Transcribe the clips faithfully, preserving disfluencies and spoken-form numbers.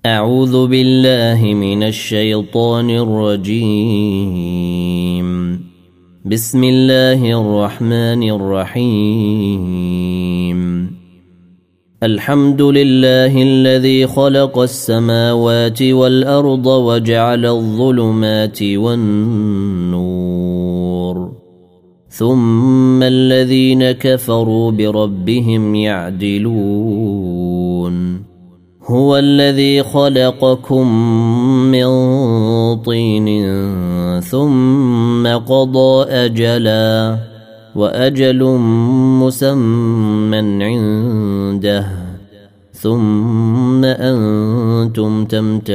أعوذ بالله من الشيطان الرجيم. بسم الله الرحمن الرحيم. الحمد لله الذي خلق السماوات والأرض وجعل الظلمات والنور ثم الذين كفروا بربهم يعدلون. هو الذي خلقكم من طين ثم قضى أجلا وأجل مسمى عنده ثم أنتم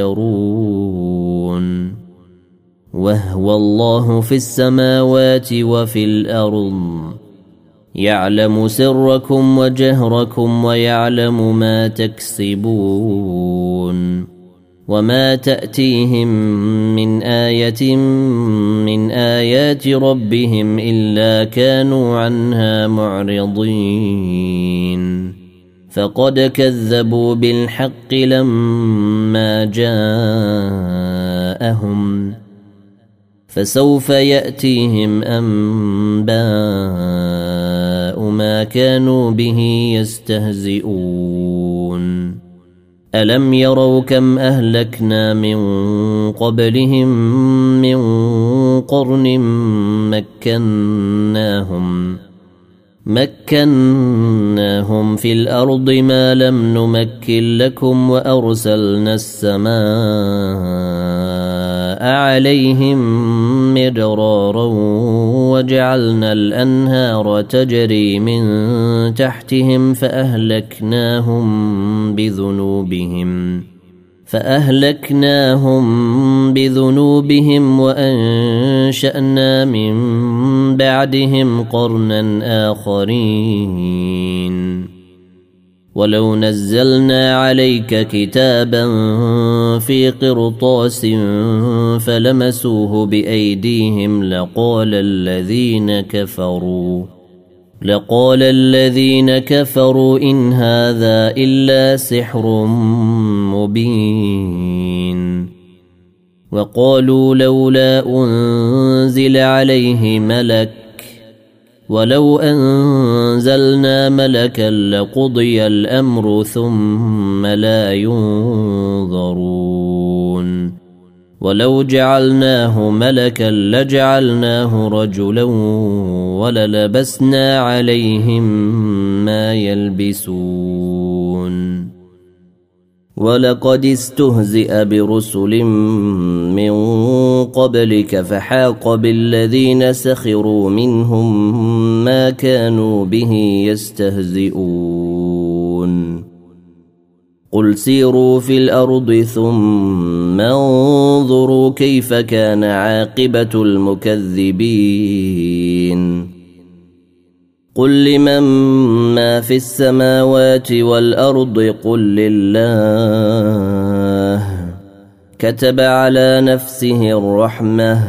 تمترون. وهو الله في السماوات وفي الأرض يعلم سركم وجهركم ويعلم ما تكسبون. وما تأتيهم من آية من آيات ربهم إلا كانوا عنها معرضين. فقد كذبوا بالحق لما جاءهم فسوف يأتيهم أنباء ما كانوا به يستهزئون. ألم يروا كم أهلكنا من قبلهم من قرن مكناهم مكناهم في الأرض ما لم نمكن لكم وأرسلنا السماء عليهم مدرارا وجعلنا الأنهار تجري من تحتهم فأهلكناهم بذنوبهم فأهلكناهم بذنوبهم وأنشأنا من بعدهم قرنا آخرين. ولو نزلنا عليك كتابا في قرطاس فلمسوه بأيديهم لقال الذين كفروا لقال الذين كفروا إن هذا إلا سحر مبين. وقالوا لولا أنزل عليه ملك ولو أنزلنا ملكا لقضي الأمر ثم لا ينظرون. ولو جعلناه ملكا لجعلناه رجلا وللبسنا عليهم ما يلبسون. ولقد استهزئ برسل من قبلك فحاق بالذين سخروا منهم ما كانوا به يستهزئون. قل سيروا في الأرض ثم انظروا كيف كان عاقبة المكذبين. قل لمن ما في السماوات والأرض قل لله كتب على نفسه الرحمة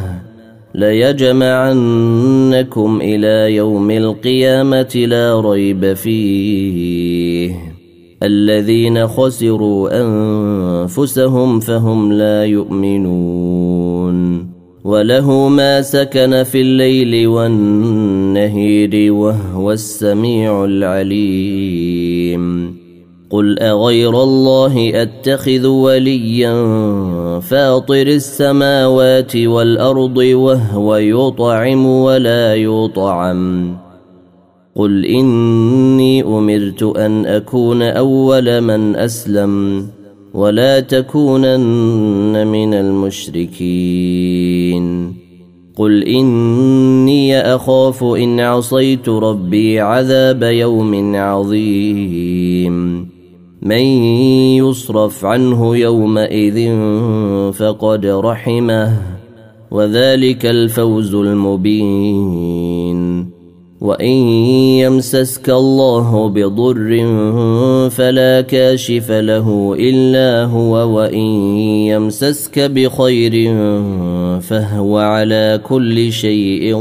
ليجمعنكم إلى يوم القيامة لا ريب فيه. الذين خسروا أنفسهم فهم لا يؤمنون. وله ما سكن في الليل والنهير وهو السميع العليم. قل أغير الله أتخذ وليا فاطر السماوات والأرض وهو يطعم ولا يطعم. قل إني أمرت أن أكون أول من أسلم ولا تكونن من المشركين. قل إني أخاف إن عصيت ربي عذاب يوم عظيم. من يصرف عنه يومئذ فقد رحمه وذلك الفوز المبين. وإن يمسسك الله بضر فلا كاشف له إلا هو وإن يمسسك بخير فهو على كل شيء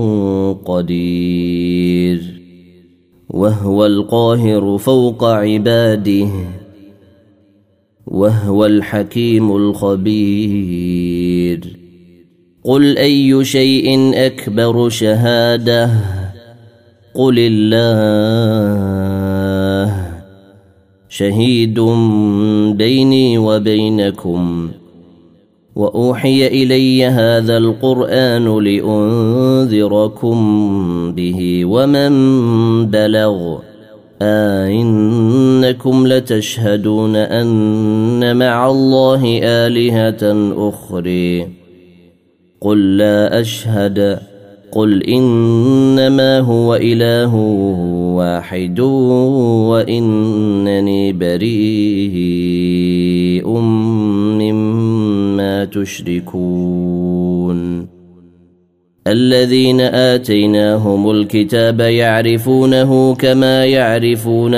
قدير. وهو القاهر فوق عباده وهو الحكيم الخبير. قل أي شيء أكبر شهادة قل الله شهيد بيني وبينكم وأوحي إلي هذا القرآن لأنذركم به ومن بلغ أئنكم لتشهدون أن مع الله آلهة أخرى قل لا أشهد قل إنما هو إله واحد وإنني بريء مما تشركون. الذين آتيناهم الكتاب يعرفونه كما يعرفون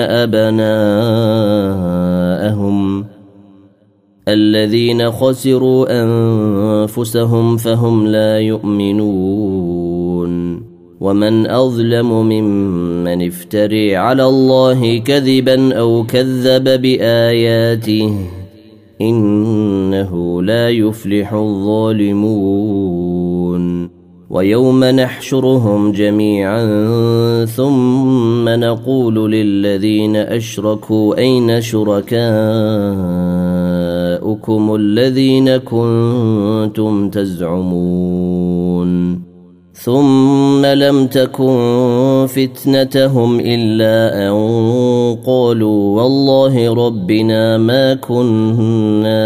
أبناءهم الذين خسروا أنفسهم فهم لا يؤمنون. ومن أظلم ممن افتري على الله كذبا أو كذب بآياته إنه لا يفلح الظالمون. ويوم نحشرهم جميعا ثم نقول للذين أشركوا أين شركاؤكم الذين كنتم تزعمون ثم لم تكن فتنتهم إلا أن قالوا والله ربنا ما كنا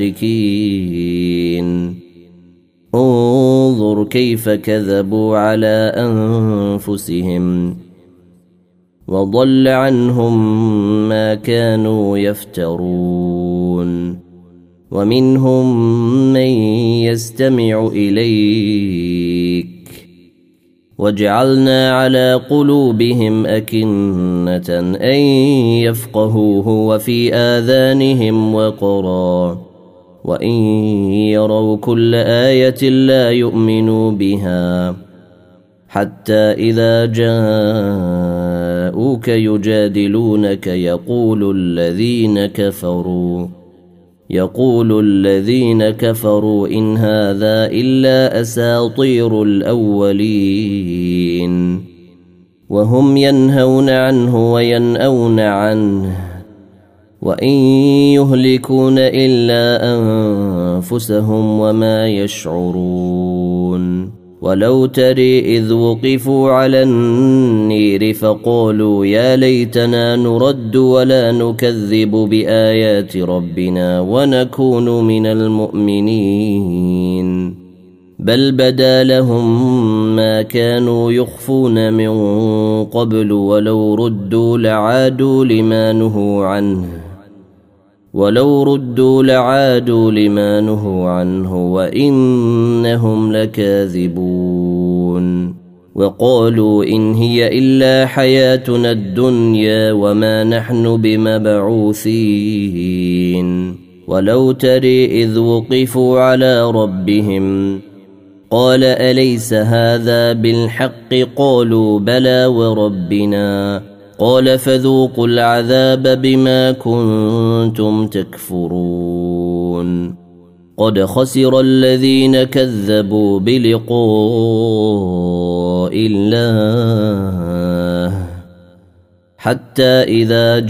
مشركين. انظر كيف كذبوا على أنفسهم وضل عنهم ما كانوا يفترون. ومنهم من يستمع إليك وجعلنا على قلوبهم أكنة أن يفقهوه وفي آذانهم وقرا وإن يروا كل آية لا يؤمنوا بها حتى إذا جاءوك يجادلونك يقول الذين كفروا يقول الذين كفروا إن هذا إلا أساطير الأولين وهم ينهون عنه وينأون عنه وإن يهلكون إلا أنفسهم وما يشعرون. ولو تري إذ وقفوا على النير فقالوا يا ليتنا نرد ولا نكذب بآيات ربنا ونكون من المؤمنين بل بدا لهم ما كانوا يخفون من قبل ولو ردوا لعادوا لما نهوا عنه ولو ردوا لعادوا لما نهوا عنه وإنهم لكاذبون. وقالوا إن هي إلا حياتنا الدنيا وما نحن بمبعوثين. ولو تري إذ وقفوا على ربهم قال أليس هذا بالحق قالوا بلى وربنا قال فذوقوا العذاب بما كنتم تكفرون. قد خسر الذين كذبوا بلقاء الله حتى إذا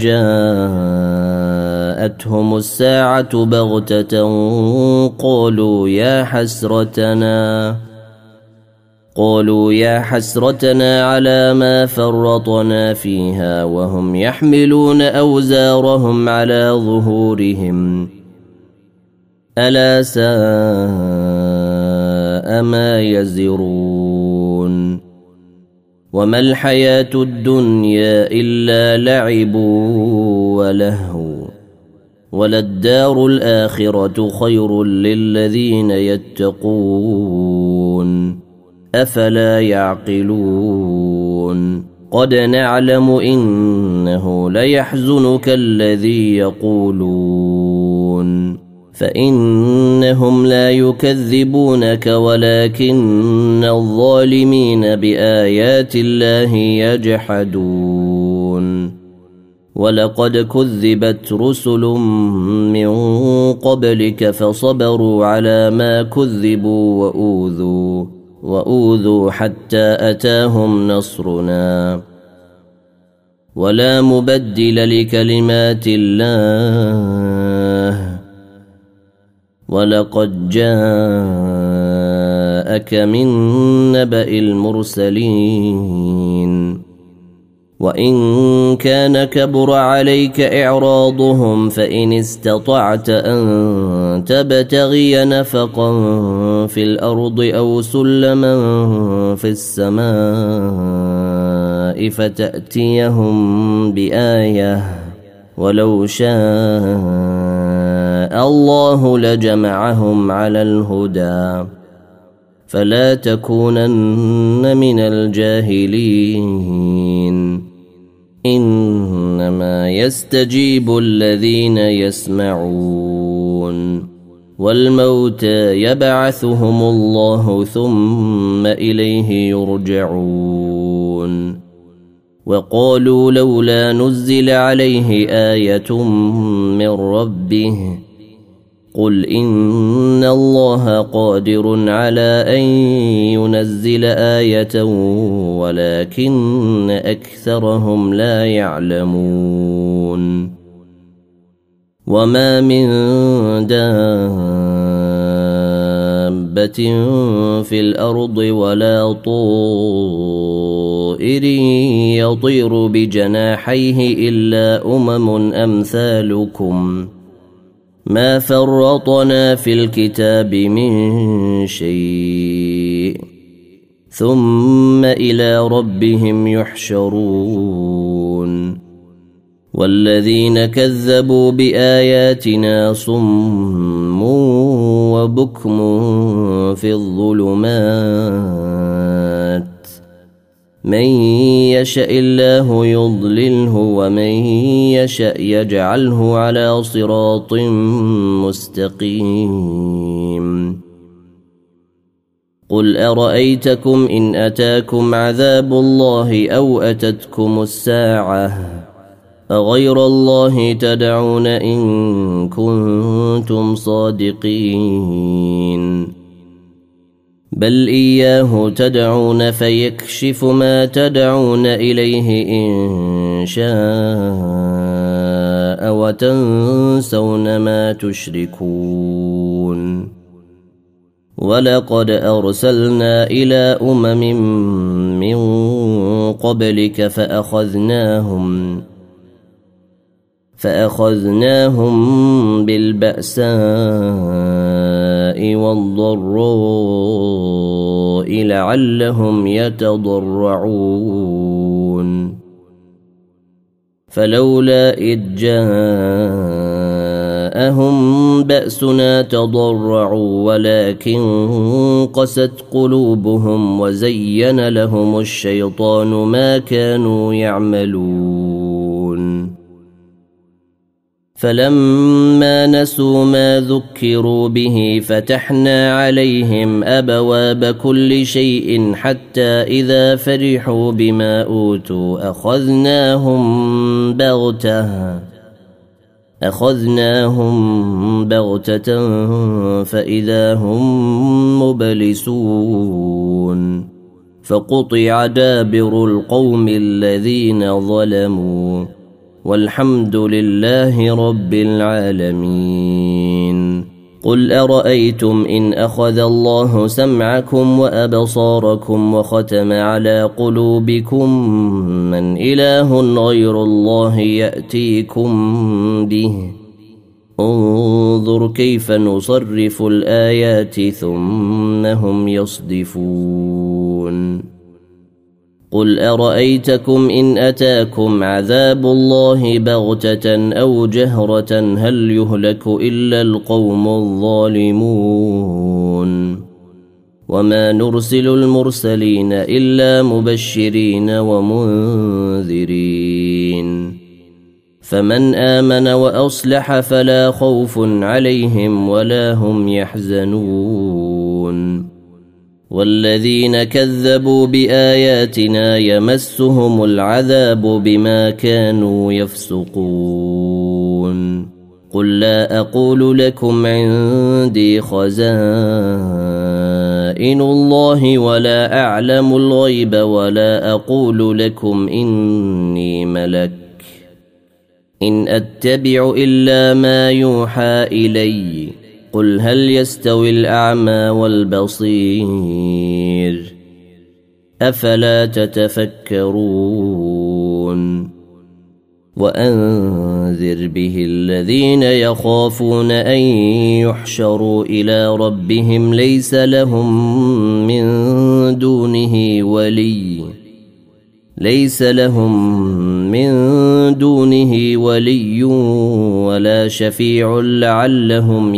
جاءتهم الساعة بغتة قالوا يا حسرتنا قالوا يا حسرتنا على ما فرطنا فيها وهم يحملون أوزارهم على ظهورهم ألا ساء ما يزرون. وما الحياة الدنيا إلا لعب ولهو وللدار الآخرة خير للذين يتقون أفلا يعقلون. قد نعلم إنه ليحزنك الذي يقولون فإنهم لا يكذبونك ولكن الظالمين بآيات الله يجحدون. ولقد كذبت رسل من قبلك فصبروا على ما كذبوا وأوذوا وأوذوا حتى أتاهم نصرنا ولا مبدل لكلمات الله ولقد جاءك من نبأ المرسلين وإن كان كبر عليك إعراضهم فإن استطعت أن تبتغي نفقا في الأرض أو سلما في السماء فتأتيهم بآية ولو شاء الله لجمعهم على الهدى فلا تكونن من الجاهلين إنما يستجيب الذين يسمعون والموتى يبعثهم الله ثم إليه يرجعون وقالوا لولا نزل عليه آية من ربه قل إن الله قادر على أن ينزل آية ولكن أكثرهم لا يعلمون وما من دابة في الأرض ولا طائر يطير بجناحيه إلا أمم أمثالكم ما فرطنا في الكتاب من شيء ثم إلى ربهم يحشرون والذين كذبوا بآياتنا صم وبكم في الظلمات من يشاء الله يضلله ومن يشاء يجعله على صراط مستقيم قل أرأيتكم إن أتاكم عذاب الله أو أتتكم الساعة أغير الله تدعون إن كنتم صادقين بل إياه تدعون فيكشف ما تدعون إليه إن شاء وتنسون ما تشركون ولقد أرسلنا إلى أمم من قبلك فأخذناهم فأخذناهم بالبأساء والضراء لعلهم يتضرعون فلولا إذ جاءهم بأسنا تضرعوا ولكن قست قلوبهم وزين لهم الشيطان ما كانوا يعملون فلما نسوا ما ذكروا به فتحنا عليهم أبواب كل شيء حتى إذا فرحوا بما أوتوا أخذناهم بغتة أخذناهم بغتة فإذا هم مبلسون فقطع دابر القوم الذين ظلموا والحمد لله رب العالمين قل أرأيتم إن أخذ الله سمعكم وأبصاركم وختم على قلوبكم من إله غير الله يأتيكم به انظر كيف نصرف الآيات ثم هم يصدفون قل أرأيتكم إن أتاكم عذاب الله بغتة أو جهرة هل يهلك إلا القوم الظالمون وما نرسل المرسلين إلا مبشرين ومنذرين فمن آمن وأصلح فلا خوف عليهم ولا هم يحزنون والذين كذبوا بآياتنا يمسهم العذاب بما كانوا يفسقون قل لا أقول لكم عندي خزائن الله ولا أعلم الغيب ولا أقول لكم إني ملك إن أتبع إلا ما يوحى إلي قل هل يستوي الأعمى والبصير أفلا تتفكرون وأنذر به الذين يخافون أن يحشروا إلى ربهم ليس لهم من دونه ولي ليس لهم من دونه ولي ولا شفيع لعلهم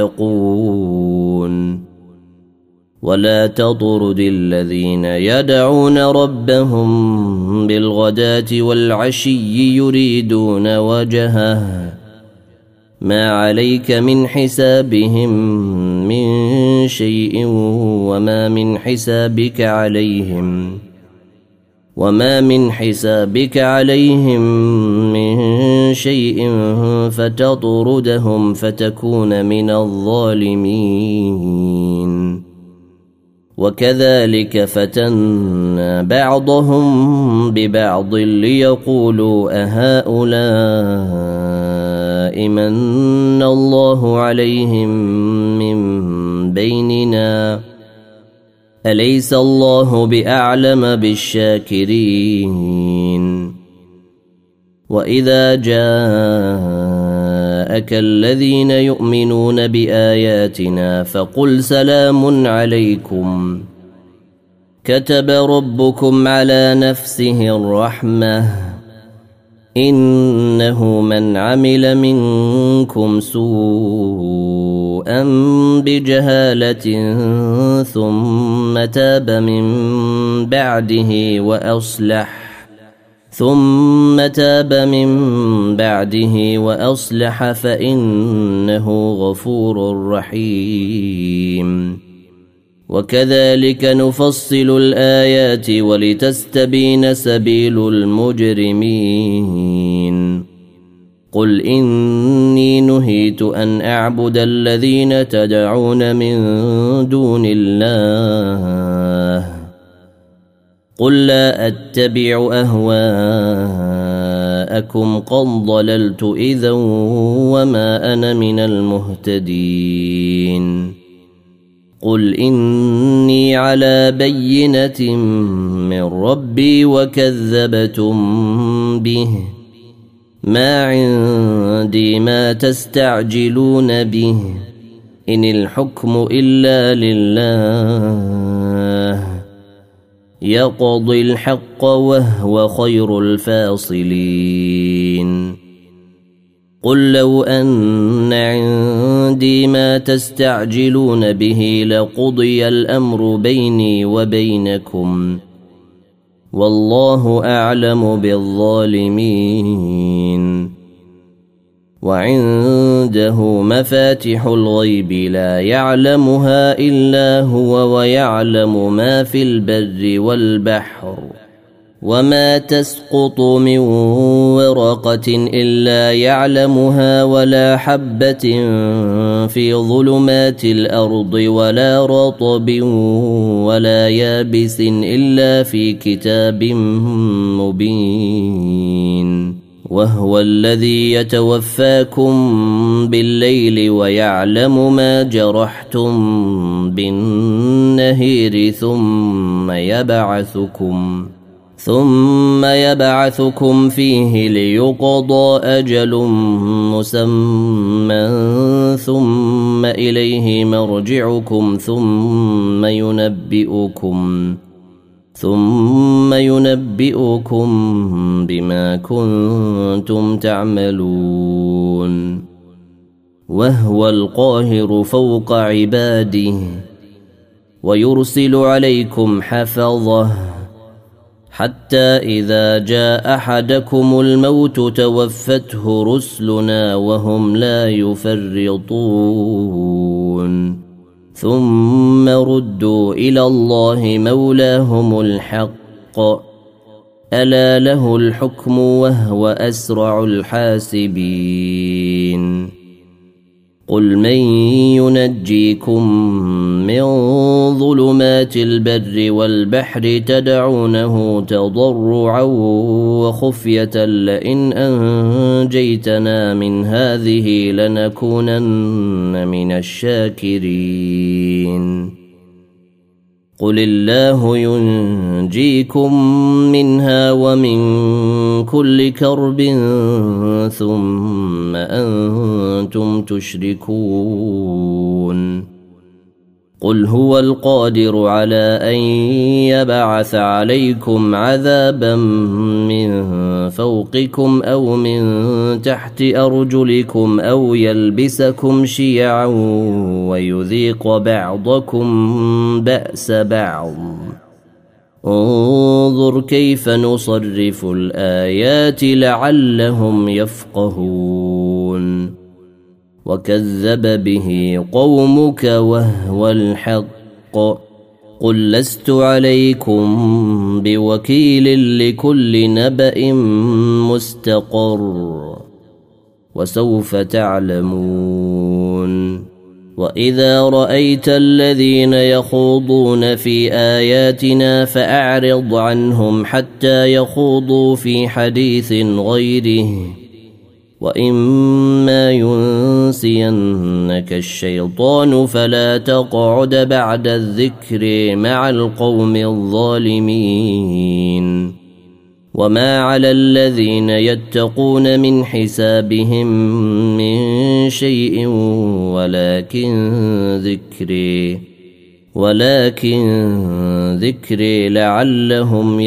يتقون ولا تطرد الذين يدعون ربهم بالغداة والعشي يريدون وجهه ما عليك من حسابهم من شيء وما من حسابك عليهم وما من حسابك عليهم من شيء فتطردهم فتكون من الظالمين وكذلك فتنا بعضهم ببعض ليقولوا أهؤلاء من الله عليهم من بيننا أليس الله بأعلم بالشاكرين وإذا جاءك الذين يؤمنون بآياتنا فقل سلام عليكم كتب ربكم على نفسه الرحمة إنه من عمل منكم سوءا بجهالة ثم تاب من بعده وأصلح ثم تاب من بعده وأصلح فإنه غفور رحيم وكذلك نفصل الآيات ولتستبين سبيل المجرمين قل إني نهيت أن أعبد الذين تدعون من دون الله قل لا أتبع أهواءكم قد ضللت إذا وما أنا من المهتدين قل إني على بينة من ربي وكذبتم به ما عندي ما تستعجلون به إن الحكم إلا لله يقضي الحق وهو خير الفاصلين قل لو أن عندي ما تستعجلون به لقضي الأمر بيني وبينكم والله أعلم بالظالمين وعنده مفاتح الغيب لا يعلمها إلا هو ويعلم ما في البر والبحر وما تسقط من ورقة إلا يعلمها ولا حبة في ظلمات الأرض ولا رطب ولا يابس إلا في كتاب مبين وهو الذي يتوفاكم بالليل ويعلم ما جرحتم بالنهير ثم يبعثكم ثم يبعثكم فيه ليقضى أجل مسمى ثم إليه مرجعكم ثم ينبئكم ثم ينبئكم بما كنتم تعملون وهو القاهر فوق عباده ويرسل عليكم حفظه حتى إذا جاء أحدكم الموت توفته رسلنا وهم لا يفرطون ثم ردوا إلى الله مولاهم الحق ألا له الحكم وهو أسرع الحاسبين قل من ينجيكم من ظلمات البر والبحر تدعونه تضرعا وخفية لئن أنجيتنا من هذه لنكونن من الشاكرين قل الله ينجيكم منها ومن كل كرب ثم أنتم تشركون قل هو القادر على أن يبعث عليكم عذابا من فوقكم أو من تحت أرجلكم أو يلبسكم شيعا ويذيق بعضكم بأس بعض انظر كيف نصرف الآيات لعلهم يفقهون وكذب به قومك وهو الحق قل لست عليكم بوكيل لكل نبأ مستقر وسوف تعلمون وإذا رأيت الذين يخوضون في آياتنا فأعرض عنهم حتى يخوضوا في حديث غيره وإما ينسينك الشيطان فلا تقعد بعد الذكر مع القوم الظالمين وما على الذين يتقون من حسابهم من شيء ولكن ذكري ولكن ذكري لعلهم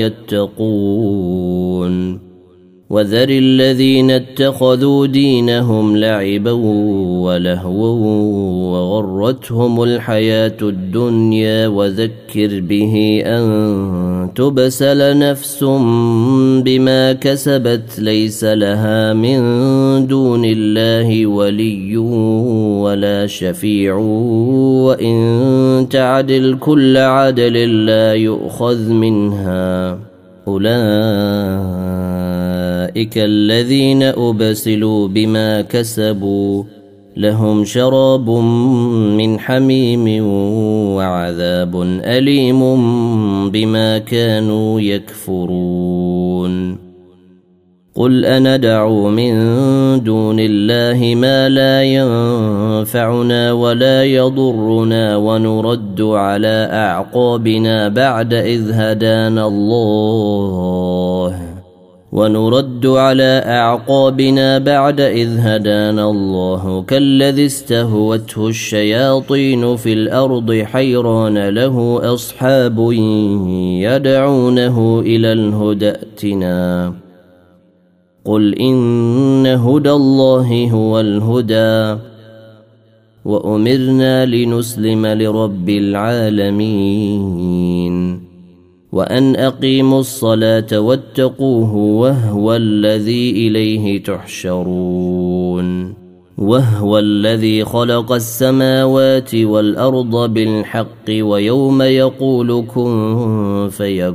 يتقون وذر الذين اتخذوا دينهم لعبا ولهوا وغرتهم الحياة الدنيا وذكر به أن تبسل نفس بما كسبت ليس لها من دون الله ولي ولا شفيع وإن تعدل كل عدل لا يؤخذ منها أولئك الذين أبسلوا بما كسبوا لهم شراب من حميم وعذاب أليم بما كانوا يكفرون قل أندعو من دون الله ما لا ينفعنا ولا يضرنا ونرد على أعقابنا بعد إذ هدانا الله ونرد على أعقابنا بعد إذ هدانا الله كالذي استهوته الشياطين في الأرض حيران له أصحاب يدعونه إلى الهدى ائتنا قل إن هدى الله هو الهدى وأمرنا لنسلم لرب العالمين وأن أقيموا الصلاة واتقوه وهو الذي إليه تحشرون وهو الذي خلق السماوات والأرض بالحق ويوم يقول كن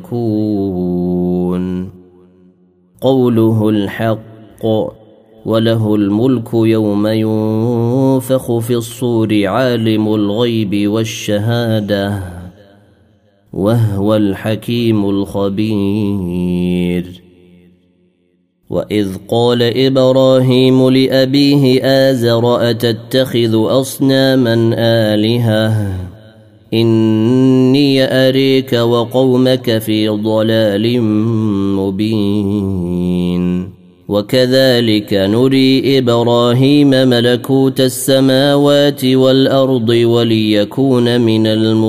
فيكون قوله الحق وله الملك يوم ينفخ في الصور عالم الغيب والشهادة وهو الحكيم الخبير وإذ قال إبراهيم لأبيه آزر أتتخذ أصناما آلهة إني أريك وقومك في ضلال مبين وكذلك نري إبراهيم ملكوت السماوات والأرض وليكون من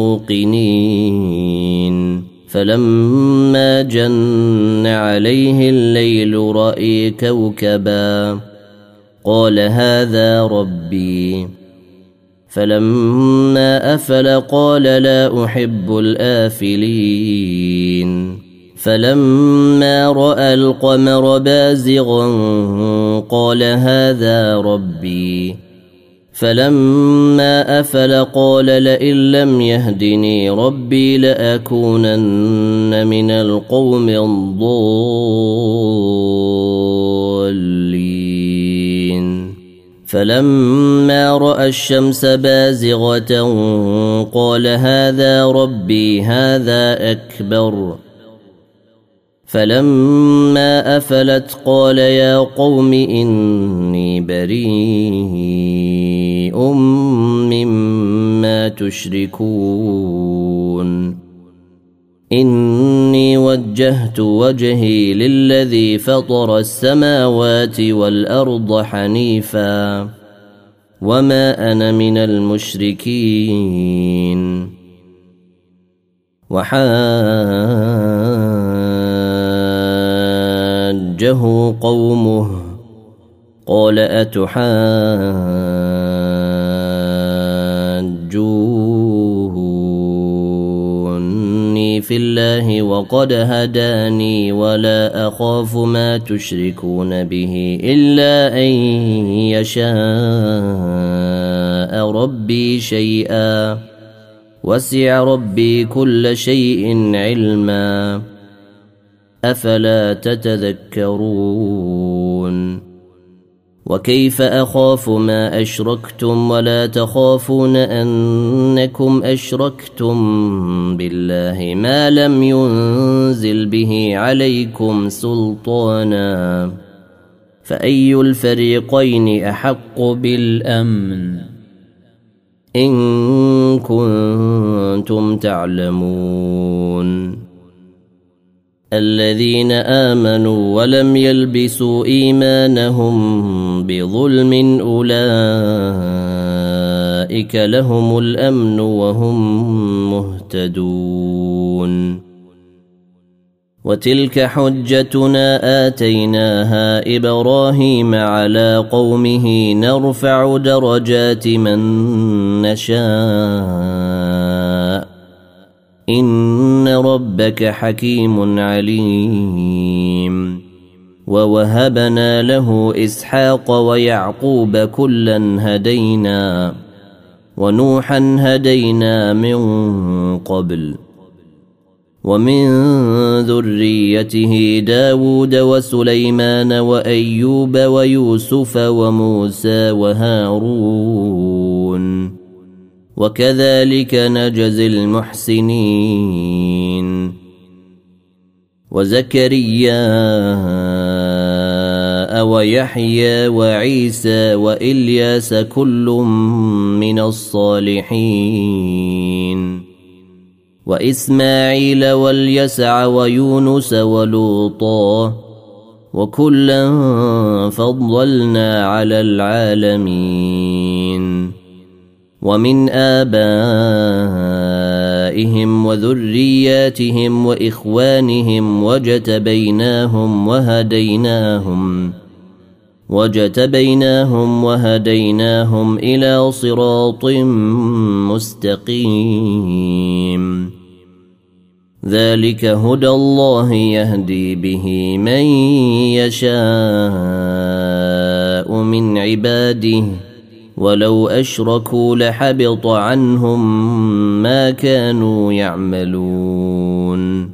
الموقنين فلما جن عليه الليل رأى كوكبا قال هذا ربي فلما أفل قال لا أحب الآفلين فلما رأى القمر بازغا قال هذا ربي فلما أفل قال لئن لم يهدني ربي لأكونن من القوم الضالين فلما رأى الشمس بازغة قال هذا ربي هذا أكبر فلما أفلت قال يا قوم إني بريء مما تشركون إني وجهت وجهي للذي فطر السماوات والأرض حنيفا وما أنا من المشركين وحاجه قومه قال أتحاجوني في الله وقد هداني ولا أخاف ما تشركون به إلا أن يشاء ربي شيئا وسع ربي كل شيء علما أفلا تتذكرون وكيف أخاف ما أشركتم ولا تخافون أنكم أشركتم بالله ما لم ينزل به عليكم سلطانا فأي الفريقين أحق بالأمن إن كنتم تعلمون الذين آمنوا ولم يلبسوا إيمانهم بظلم أولئك لهم الأمن وهم مهتدون وتلك حجتنا آتيناها إبراهيم على قومه نرفع درجات من نشاء إن ربك حكيم عليم ووهبنا له إسحاق ويعقوب كلا هدينا ونوحا هدينا من قبل ومن ذريته داود وسليمان وأيوب ويوسف وموسى وهارون وكذلك نجزي المحسنين وزكريا ويحيى وعيسى وإلياس كل من الصالحين وإسماعيل واليسع ويونس ولوطا وكلا فضلنا على العالمين ومن آبائهم وذرياتهم وإخوانهم وجتبيناهم وهديناهم وجتبيناهم وهديناهم إلى صراط مستقيم ذلك هدى الله يهدي به من يشاء من عباده ولو أشركوا لحبط عنهم ما كانوا يعملون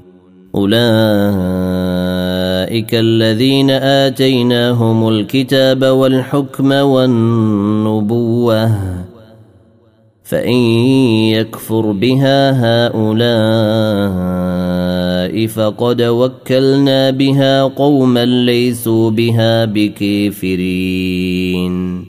أولئك الذين آتيناهم الكتاب والحكم والنبوة فإن يكفر بها هؤلاء فقد وكلنا بها قوما ليسوا بها بكافرين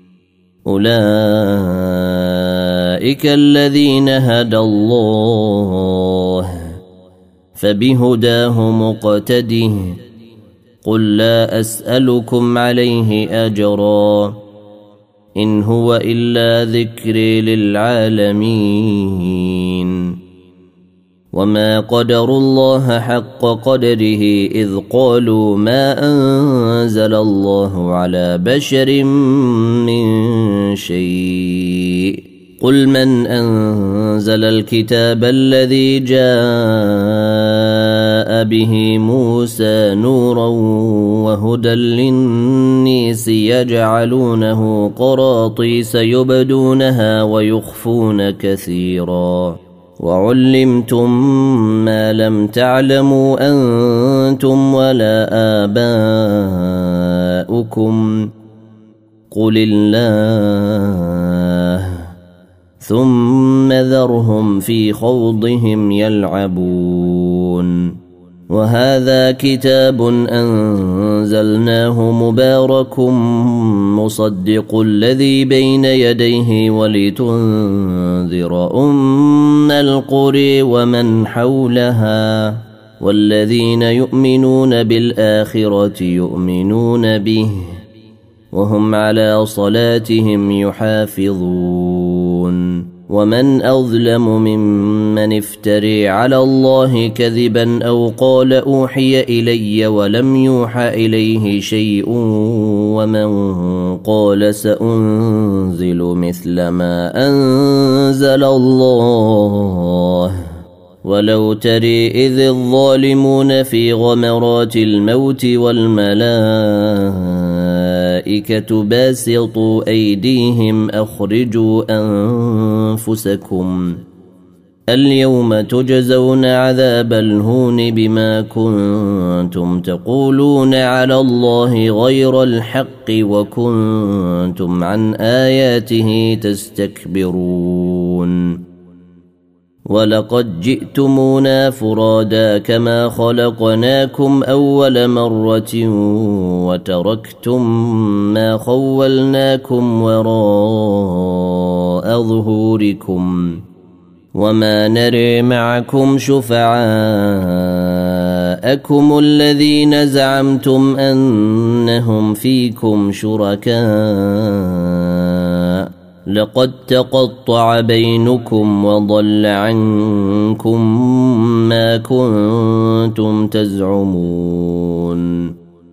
أولئك الذين هدى الله فبهداه مقتده قل لا أسألكم عليه أجرا إن هو إلا ذكر للعالمين وما قدروا الله حق قدره إذ قالوا ما أنزل الله على بشر من شيء قل من أنزل الكتاب الذي جاء به موسى نورا وهدى للناس يجعلونه قراطيس يبدونها ويخفون كثيرا وعلمتم ما لم تعلموا أنتم ولا آباؤكم قل الله ثم ذرهم في خوضهم يلعبون وهذا كتاب أنزلناه مبارك مصدق الذي بين يديه ولتنذر أم القرى ومن حولها والذين يؤمنون بالآخرة يؤمنون به وهم على صلاتهم يحافظون ومن أظلم ممن افتري على الله كذبا أو قال أوحي إلي ولم يوحى إليه شيء ومن قال سأنزل مثل ما أنزل الله ولو تري إذ الظالمون في غمرات الموت والملائكة باسطوا أيديهم أخرجوا أنفسكم اليوم تجزون عذاب الهون بما كنتم تقولون على الله غير الحق وكنتم عن آياته تستكبرون ولقد جئتمونا فرادا كما خلقناكم أول مرة وتركتم ما خولناكم وراء ظهوركم وما نري معكم شفعاءكم الذين زعمتم أنهم فيكم شركاء لقد تقطع بينكم وضل عنكم ما كنتم تزعمون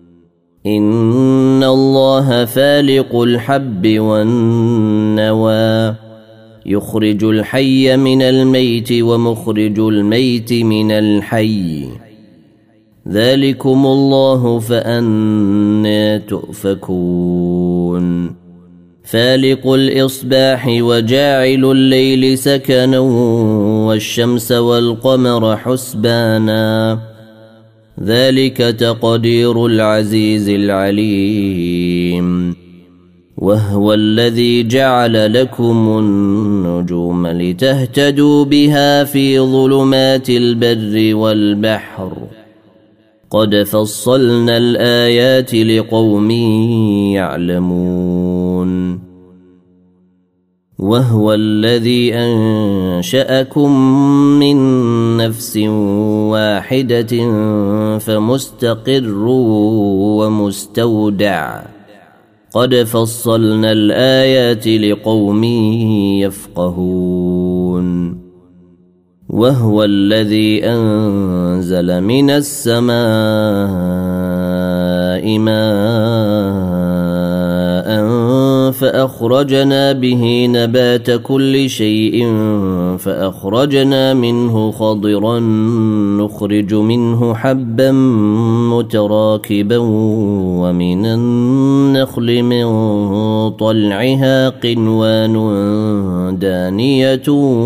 إن الله فالق الحب والنوى يخرج الحي من الميت ومخرج الميت من الحي ذلكم الله فأنى تؤفكون فالق الإصباح وجاعل الليل سكنا والشمس والقمر حسبانا ذلك تقدير العزيز العليم وهو الذي جعل لكم النجوم لتهتدوا بها في ظلمات البر والبحر قد فصلنا الآيات لقوم يعلمون وهو الذي أنشأكم من نفس واحدة فمستقر ومستودع قد فصلنا الآيات لقوم يفقهون وهو الذي أنزل من السماء ماء فأخرجنا به نبات كل شيء فأخرجنا منه خضرا نخرج منه حبا متراكبا ومن النخل من طلعها قنوان دانية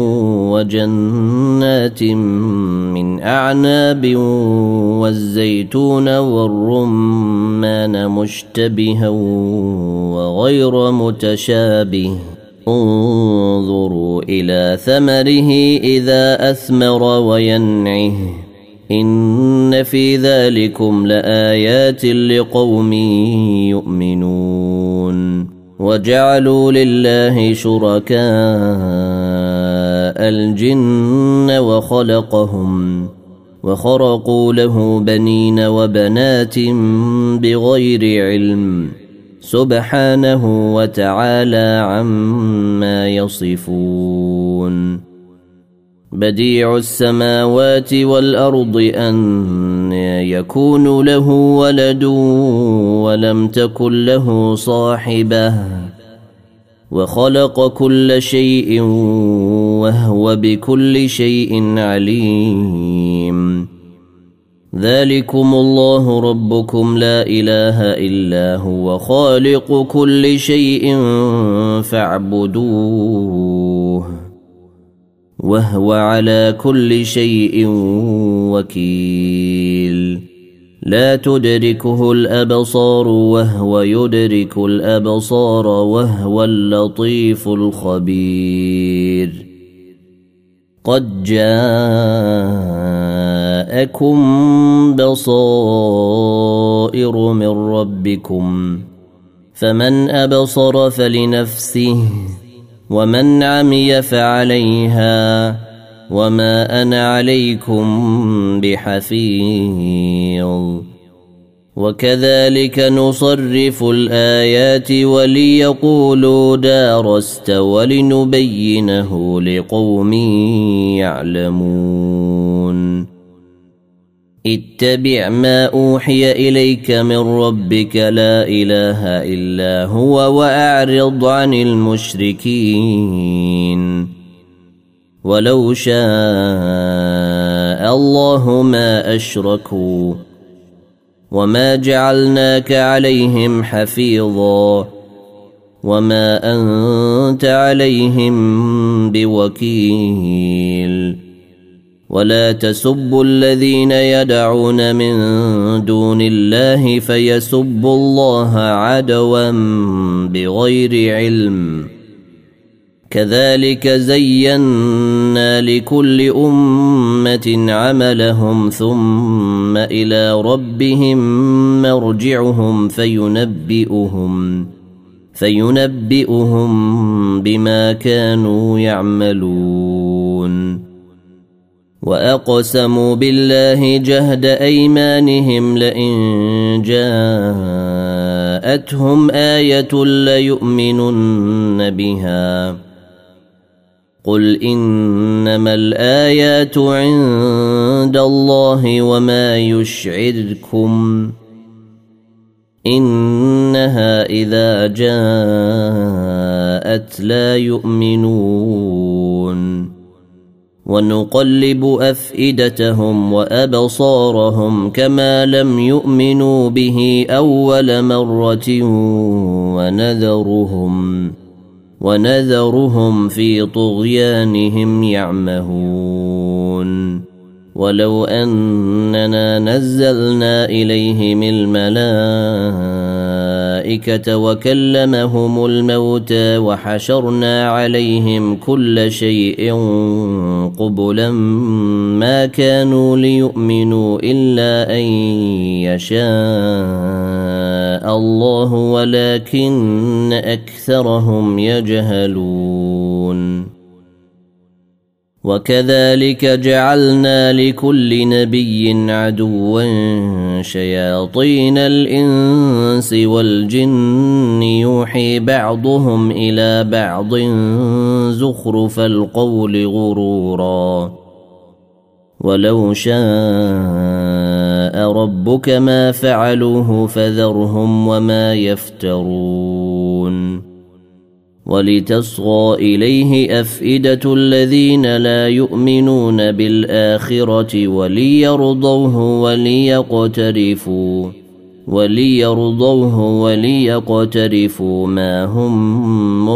وجنات من أعناب والزيتون والرمان مشتبها وغير متشابه انظروا إلى ثمره إذا أثمر وينعه إن في ذلكم لآيات لقوم يؤمنون وجعلوا لله شركاء الجن وخلقهم وخرقوا له بنين وبنات بغير علم سبحانه وتعالى عما يصفون بديع السماوات والأرض أن يكون له ولد ولم تكن له صاحبة وخلق كل شيء وهو بكل شيء عليم ذلكم الله ربكم لا إله إلا هو خالق كل شيء فاعبدوه وهو على كل شيء وكيل لا تدركه الأبصار وهو يدرك الأبصار وهو اللطيف الخبير قد جاءكم بصائر من ربكم فمن أبصر فلنفسه ومن عمي فعليها وما أنا عليكم بحفيظ وكذلك نصرف الآيات وليقولوا دارست ولنبينه لقوم يعلمون اتبع ما أوحي إليك من ربك لا إله إلا هو وأعرض عن المشركين ولو شاء الله ما أشركوا وما جعلناك عليهم حفيظا وما أنت عليهم بوكيل ولا تسبوا الذين يدعون من دون الله فيسبوا الله عدوا بغير علم كذلك زينا لكل أمة عملهم ثم إلى ربهم مرجعهم فينبئهم فينبئهم بما كانوا يعملون وأقسموا بالله جهد أيمانهم لئن جاءتهم آية ليؤمنن بها قل إنما الآيات عند الله وما يشعركم إنها إذا جاءت لا يؤمنون ونقلب أفئدتهم وأبصارهم كما لم يؤمنوا به أول مرة ونذرهم ونذرهم في طغيانهم يعمهون ولو أننا نزلنا إليهم الملائكة وكلمهم الموتى وحشرنا عليهم كل شيء قبلا ما كانوا ليؤمنوا إلا أن يشاء الله ولكن أكثرهم يجهلون وكذلك جعلنا لكل نبي عدوا شياطين الإنس والجن يوحي بعضهم إلى بعض زخرف القول غرورا ولو شاء ربك ما فعلوه فذرهم وما يفترون ولتصغى إليه أفئدة الذين لا يؤمنون بالآخرة وليرضوه وليقترفوا وليرضوه وليقترفوا ما هم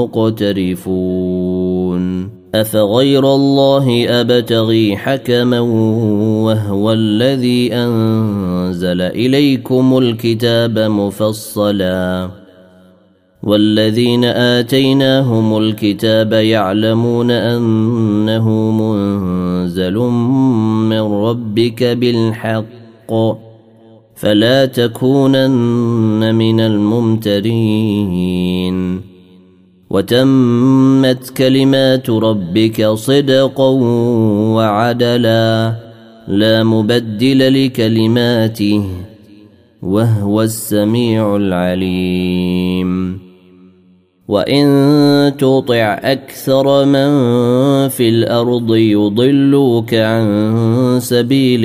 مقترفون أفغير الله أبتغي حكما وهو الذي أنزل إليكم الكتاب مفصلا والذين آتيناهم الكتاب يعلمون أنه منزل من ربك بالحق فلا تكونن من الممترين وتمت كلمات ربك صدقا وعدلا لا مبدل لكلماته وهو السميع العليم وإن تطع أكثر من في الأرض يضلوك عن سبيل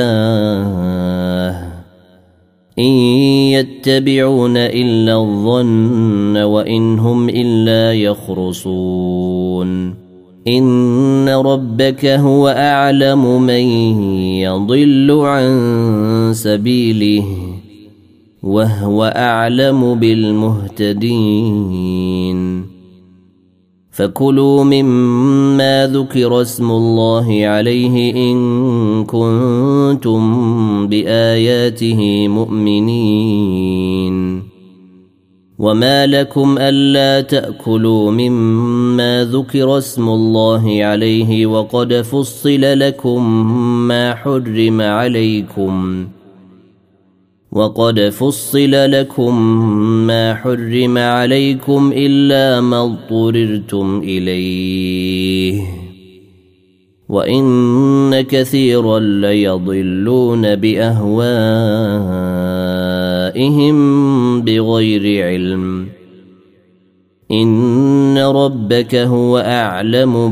الله إن يتبعون إلا الظن وإن هم إلا يخرصون إن ربك هو أعلم من يضل عن سبيله وهو أعلم بالمهتدين فكلوا مما ذكر اسم الله عليه إن كنتم بآياته مؤمنين وما لكم ألا تأكلوا مما ذكر اسم الله عليه وقد فصل لكم ما حرم عليكم وقد فصل لكم ما حرم عليكم إلا ما اضطررتم إليه وإن كثيرا ليضلون بأهوائهم بغير علم إن ربك هو أعلم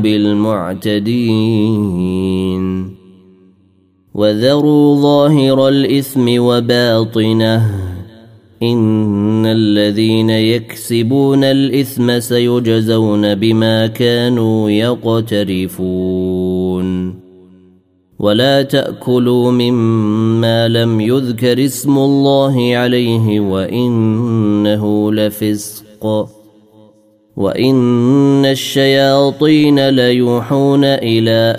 بالمعتدين وذروا ظاهر الإثم وباطنه إن الذين يكسبون الإثم سيجزون بما كانوا يقترفون ولا تأكلوا مما لم يذكر اسم الله عليه وإنه لفسق وإن الشياطين ليوحون إلى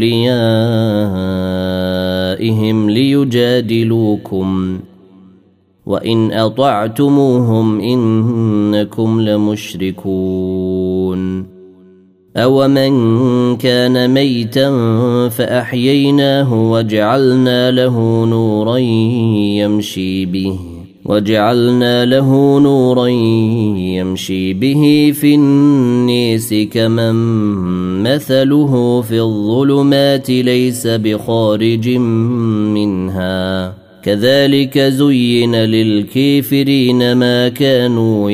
أوليائهم ليجادلوكم وإن أطعتموهم إنكم لمشركون أومن كان ميتا فأحييناه وجعلنا له نورا يمشي به وجعلنا له نورا يمشي به في النيس كمن مثله في الظلمات ليس بخارج منها كذلك زين للكافرين ما كانوا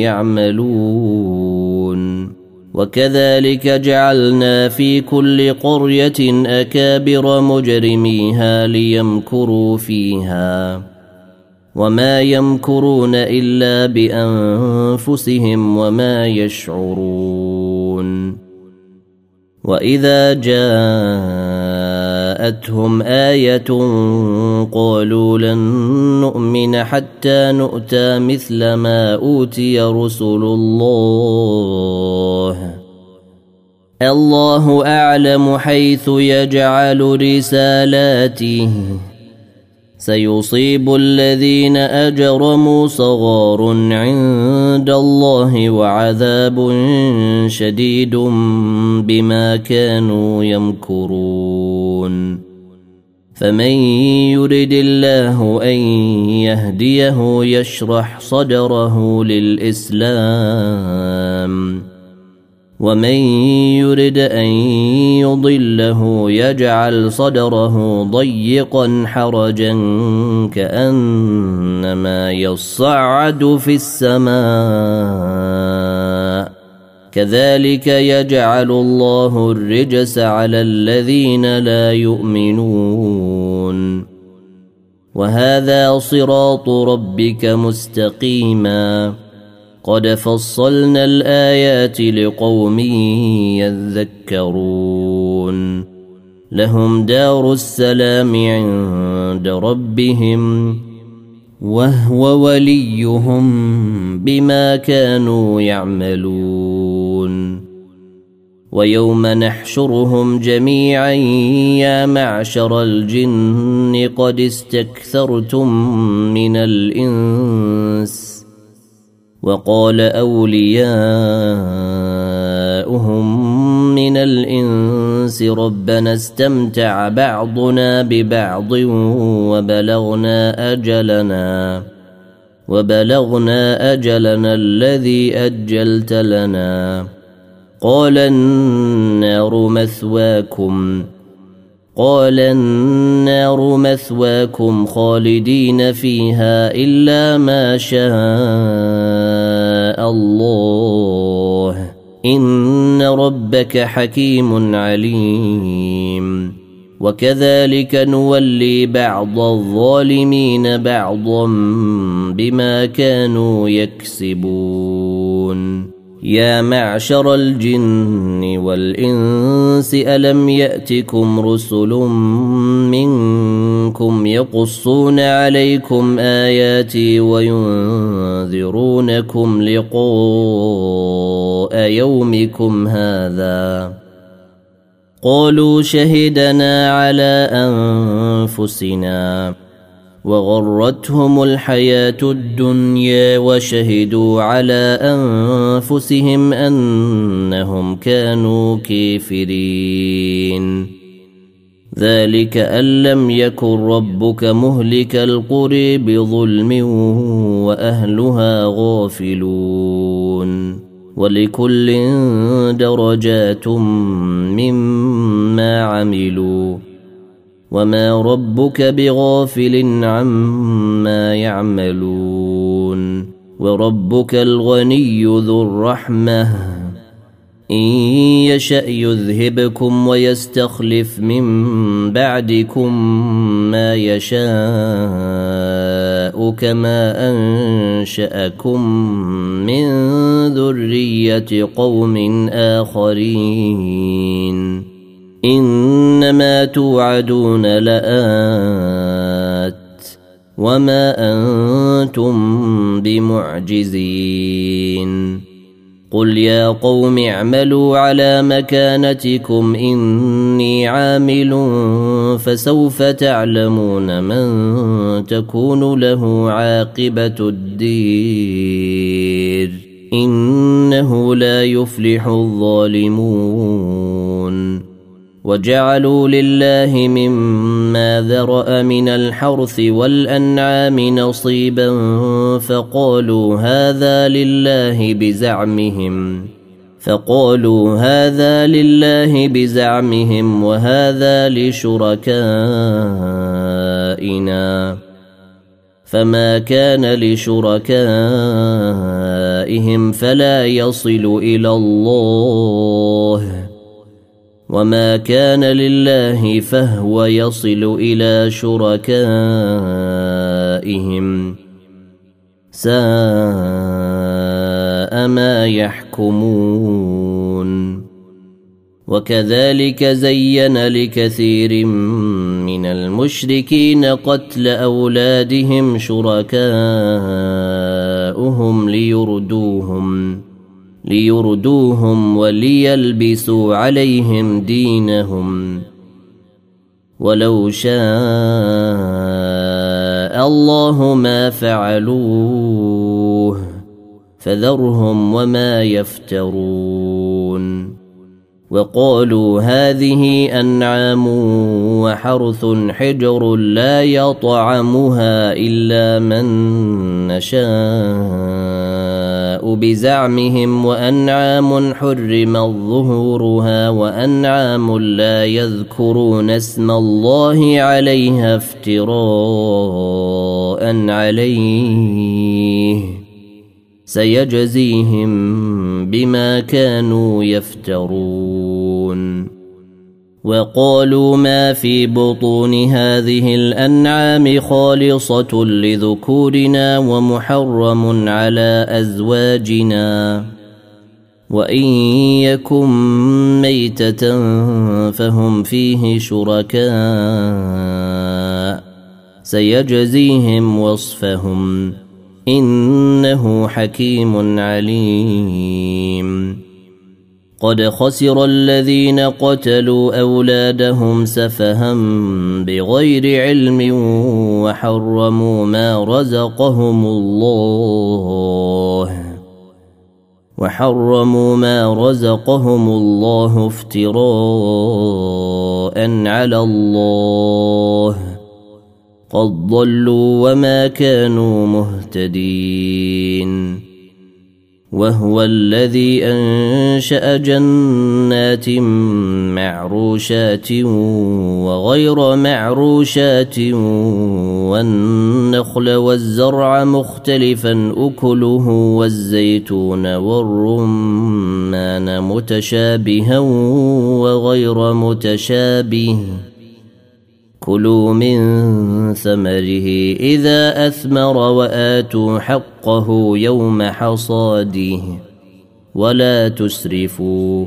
يعملون وكذلك جعلنا في كل قرية أكابر مجرميها ليمكروا فيها وما يمكرون إلا بأنفسهم وما يشعرون وإذا جاءتهم آية قالوا لن نؤمن حتى نؤتى مثل ما أوتي رسل الله الله أعلم حيث يجعل رسالاته سيصيب الذين أجرموا صغار عند الله وعذاب شديد بما كانوا يمكرون فمن يرد الله أن يهديه يشرح صدره للإسلام ومن يرد أن يضله يجعل صدره ضيقا حرجا كأنما يصعد في السماء كذلك يجعل الله الرجس على الذين لا يؤمنون وهذا صراط ربك مستقيما قد فصلنا الآيات لقوم يذكرون لهم دار السلام عند ربهم وهو وليهم بما كانوا يعملون ويوم نحشرهم جميعا يا معشر الجن قد استكثرتم من الإنس وقال أولياؤهم من الإنس ربنا استمتع بعضنا ببعض وبلغنا أجلنا وبلغنا أجلنا الذي أجلت لنا قال النار مثواكم قال النار مثواكم خالدين فيها إلا ما شاء الله إن ربك حكيم عليم وكذلك نولي بعض الظالمين بعضا بما كانوا يكسبون يا معشر الجن والإنس ألم يأتكم رسل منكم يقصون عليكم آياتي وينذرونكم لقاء يومكم هذا قالوا شهدنا على أنفسنا وغرتهم الحياة الدنيا وشهدوا على أنفسهم أنهم كانوا كافرين ذلك أن لم يكن ربك مهلك القرى بظلم وأهلها غافلون ولكل درجات مما عملوا وما ربك بغافل عما يعملون وربك الغني ذو الرحمة إن يشأ يذهبكم ويستخلف من بعدكم ما يشاء كما أنشأكم من ذرية قوم آخرين إنما توعدون لآت وما أنتم بمعجزين قل يا قوم اعملوا على مكانتكم إني عامل فسوف تعلمون من تكون له عاقبة الدير إنه لا يفلح الظالمون وجعلوا لله مما ذرأ من الحرث والأنعام نصيبا فقالوا هذا لله بزعمهم فقالوا هذا لله بزعمهم وهذا لشركائنا فما كان لشركائهم فلا يصل إلى الله وما كان لله فهو يصل إلى شركائهم ساء ما يحكمون وكذلك زين لكثير من المشركين قتل أولادهم شركاؤهم ليردوهم ليردوهم وليلبسوا عليهم دينهم ولو شاء الله ما فعلوه فذرهم وما يفترون وقالوا هذه أنعام وحرث حجر لا يطعمها إلا من نشاء بزعمهم وأنعام حرمت ظهورها وأنعام لا يذكرون اسم الله عليها افتراء عليه سيجزيهم بما كانوا يفترون وقالوا ما في بطون هذه الأنعام خالصة لذكورنا ومحرم على أزواجنا وإن يكن ميتة فهم فيه شركاء سيجزيهم وصفهم إنه حكيم عليم قد خسر الذين قتلوا أولادهم سفها بغير علم وحرموا ما رزقهم الله وحرموا ما رزقهم الله افتراء على الله قد ضلوا وما كانوا مهتدين وهو الذي أنشأ جنات معروشات وغير معروشات والنخل والزرع مختلفا أكله والزيتون والرمان متشابها وغير متشابه كلوا من ثمره إذا أثمر وآتوا حقه يوم حصاده ولا تسرفوا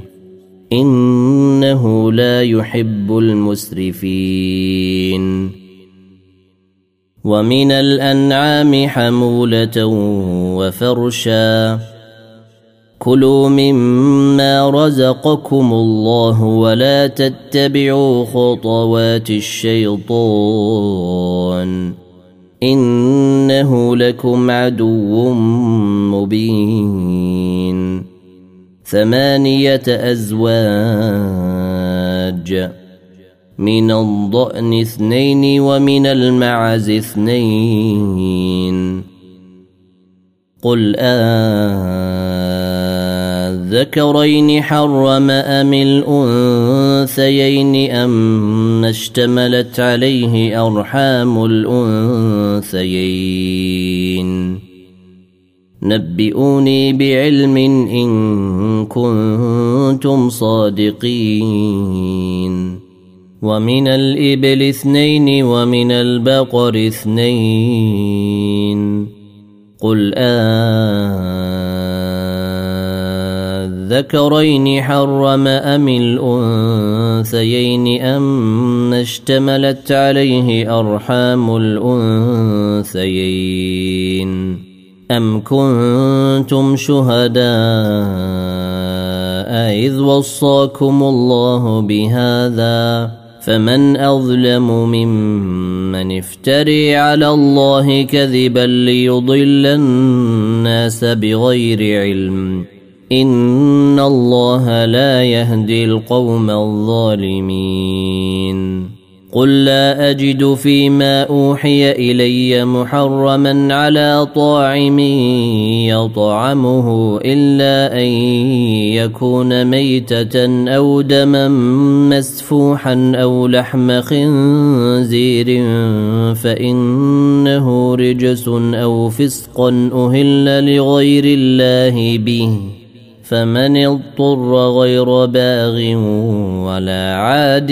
إنه لا يحب المسرفين. ومن الأنعام حمولة وفرشا كلوا مما رزقكم الله ولا تتبعوا خطوات الشيطان إنه لكم عدو مبين. ثمانية أزواج من الضأن اثنين ومن المعز اثنين قل آذكرين حرم أم الأنثيين أم اشتملت عليه أرحام الأنثيين نبئوني بعلم إن كنتم صادقين. ومن الإبل اثنين ومن البقر اثنين قل آذكرين حرم أم الأنثيين أم اشتملت عليه أرحام الأنثيين أم كنتم شهداء إذ وصاكم الله بهذا فمن أظلم ممن افتري على الله كذبا ليضل الناس بغير علم إن الله لا يهدي القوم الظالمين. قل لا أجد فيما أوحي إلي محرما على طاعم يطعمه إلا أن يكون ميتة أو دما مسفوحا أو لحم خنزير فإنه رجس أو فسقا أهل لغير الله به فمن اضطر غير باغ ولا عاد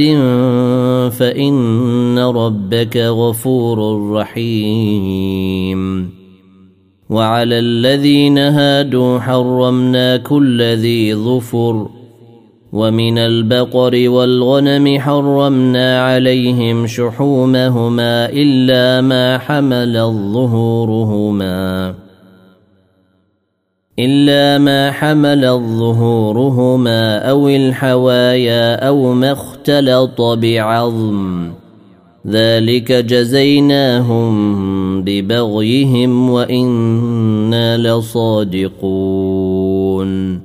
فإن ربك غفور رحيم. وعلى الذين هادوا حرمنا كل ذي ظفر ومن البقر والغنم حرمنا عليهم شحومهما إلا ما حمل ظهورهما إلا ما حمل ظهورهما أو الحوايا أو ما اختلط بعظم ذلك جزيناهم ببغيهم وإنا لصادقون.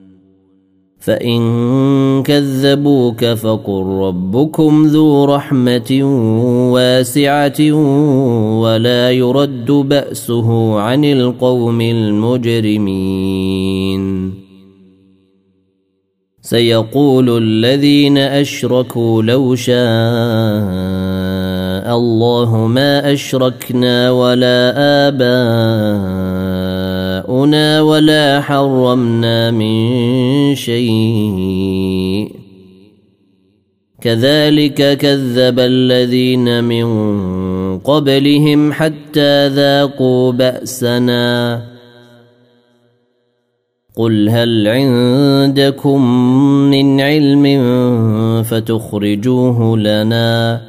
فإن كذبوك فقل ربكم ذو رحمة واسعة ولا يرد بأسه عن القوم المجرمين. سيقول الذين أشركوا لو شاء الله ما أشركنا ولا آباؤنا ولا حرمنا من شيء كذلك كذب الذين من قبلهم حتى ذاقوا بأسنا. قل هل عندكم من علم فتخرجوه لنا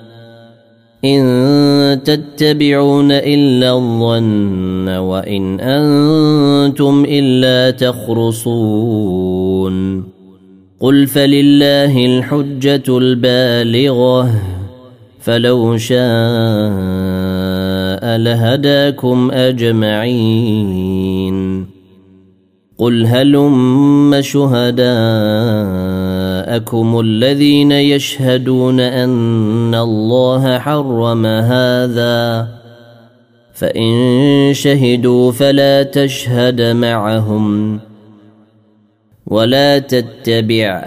إن تتبعون إلا الظن وإن أنتم إلا تخرصون. قل فلله الحجة البالغة فلو شاء لهداكم أجمعين. قل هلم شهداءكم الذين يشهدون أن الله حرم هذا فإن شهدوا فلا تشهد معهم ولا تتبع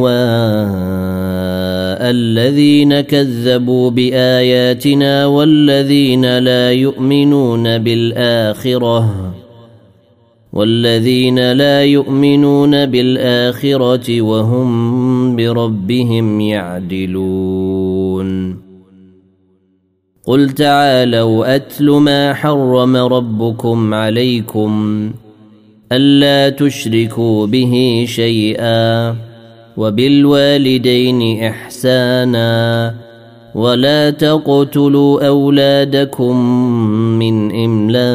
أهواء الذين كذبوا بآياتنا والذين لا يؤمنون بالآخرة والذين لا يؤمنون بالآخرة وهم بربهم يعدلون. قل تعالوا أتل ما حرم ربكم عليكم ألا تشركوا به شيئا وبالوالدين إحسانا ولا تقتلوا أولادكم من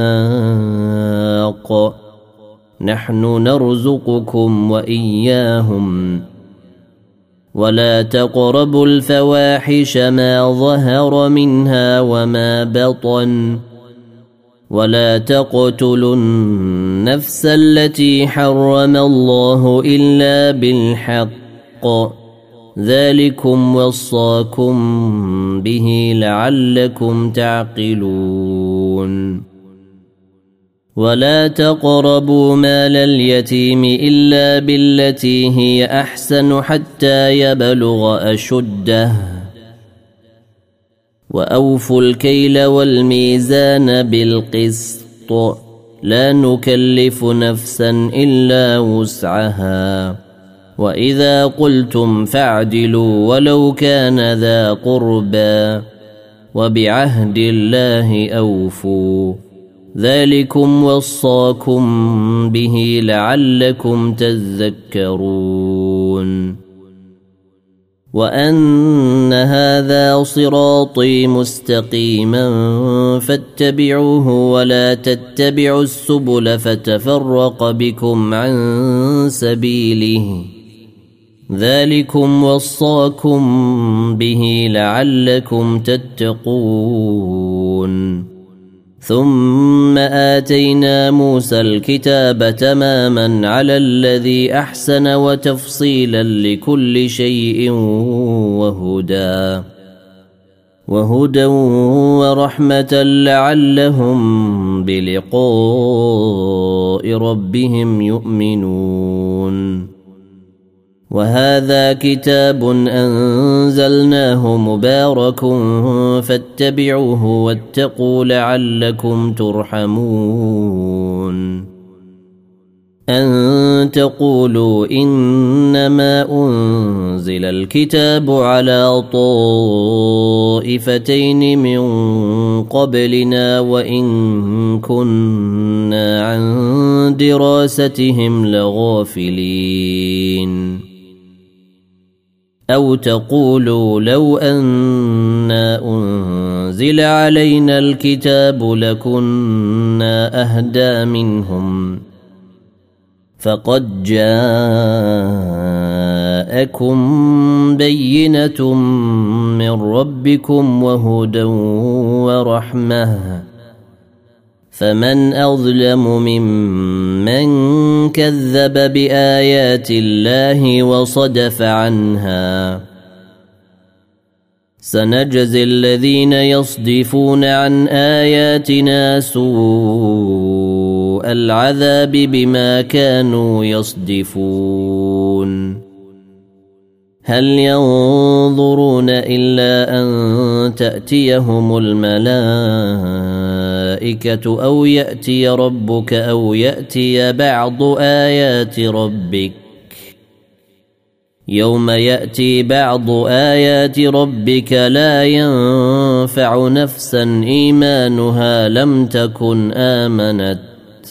إملاق نحن نرزقكم وإياهم ولا تقربوا الفواحش ما ظهر منها وما بطن ولا تقتلوا النفس التي حرم الله إلا بالحق ذلكم وصاكم به لعلكم تعقلون ولا تقربوا مال اليتيم إلا بالتي هي أحسن حتى يبلغ أشده وأوفوا الكيل والميزان بالقسط لا نكلف نفسا إلا وسعها وإذا قلتم فاعدلوا ولو كان ذا قربى وبعهد الله أوفوا ذلكم وصاكم به لعلكم تذكرون وأن هذا صراطي مستقيما فاتبعوه ولا تتبعوا السبل فتفرق بكم عن سبيله ذلكم وصاكم به لعلكم تتقون ثم آتينا موسى الكتاب تماما على الذي أحسن وتفصيلا لكل شيء وهدى وهدى ورحمة لعلهم بلقاء ربهم يؤمنون وهذا كتاب أنزلناه مبارك فاتبعوه واتقوا لعلكم ترحمون أن تقولوا إنما أنزل الكتاب على طائفتين من قبلنا وإن كنا عن دراستهم لغافلين أو تقولوا لو أنا أنزل علينا الكتاب لكنا أهدى منهم فقد جاءكم بينة من ربكم وهدى ورحمة فمن أظلم ممن كذب بآيات الله وصدف عنها سنجزي الذين يصدفون عن آياتنا سوء العذاب بما كانوا يصدفون هل ينظرون إلا أن تأتيهم الملائكة أو يأتي ربك أو يأتي بعض آيات ربك يوم يأتي بعض آيات ربك لا ينفع نفسا إيمانها لم تكن آمنت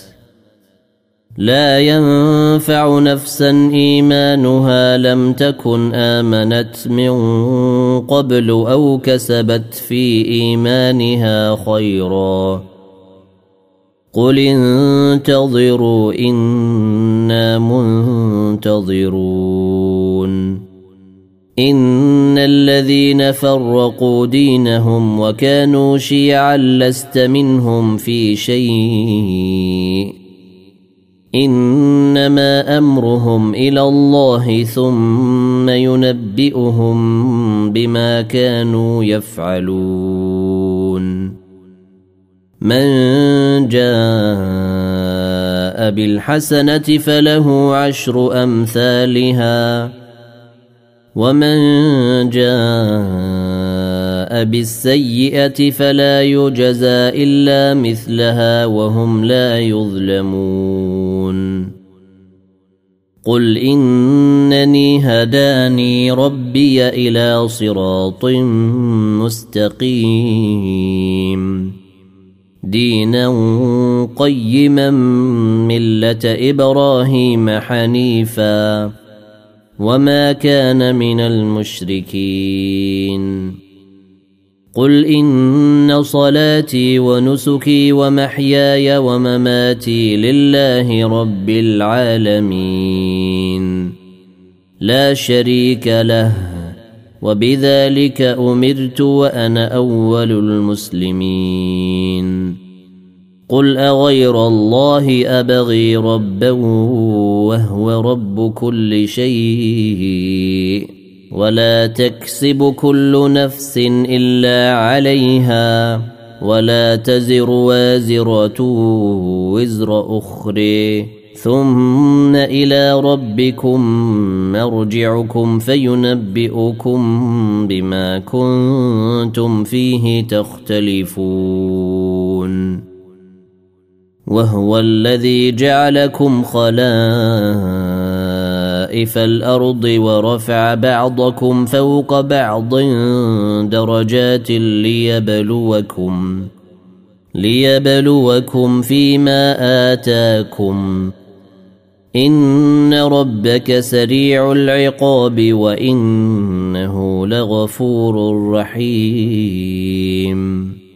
لا ينفع نفسا إيمانها لم تكن آمنت من قبل أو كسبت في إيمانها خيرا قل انتظروا إنا منتظرون إن الذين فرقوا دينهم وكانوا شيعا لست منهم في شيء إنما أمرهم إلى الله ثم ينبئهم بما كانوا يفعلون من جاء بالحسنة فله عشر أمثالها ومن جاء بالسيئة فلا يجزى إلا مثلها وهم لا يظلمون قل إنني هداني ربي إلى صراط مستقيم دينا قيما ملة إبراهيم حنيفا وما كان من المشركين قل إن صلاتي ونسكي ومحياي ومماتي لله رب العالمين لا شريك له وبذلك أمرت وأنا أول المسلمين قل أغير الله أبغي ربا وهو رب كل شيء ولا تكسب كل نفس إلا عليها ولا تزر وازرة وزر أخرى ثم إلى ربكم مرجعكم فينبئكم بما كنتم فيه تختلفون وهو الذي جعلكم خلائف الأرض ورفع بعضكم فوق بعض درجات ليبلوكم ليبلوكم فيما آتاكم إن ربك سريع العقاب وإنه لغفور رحيم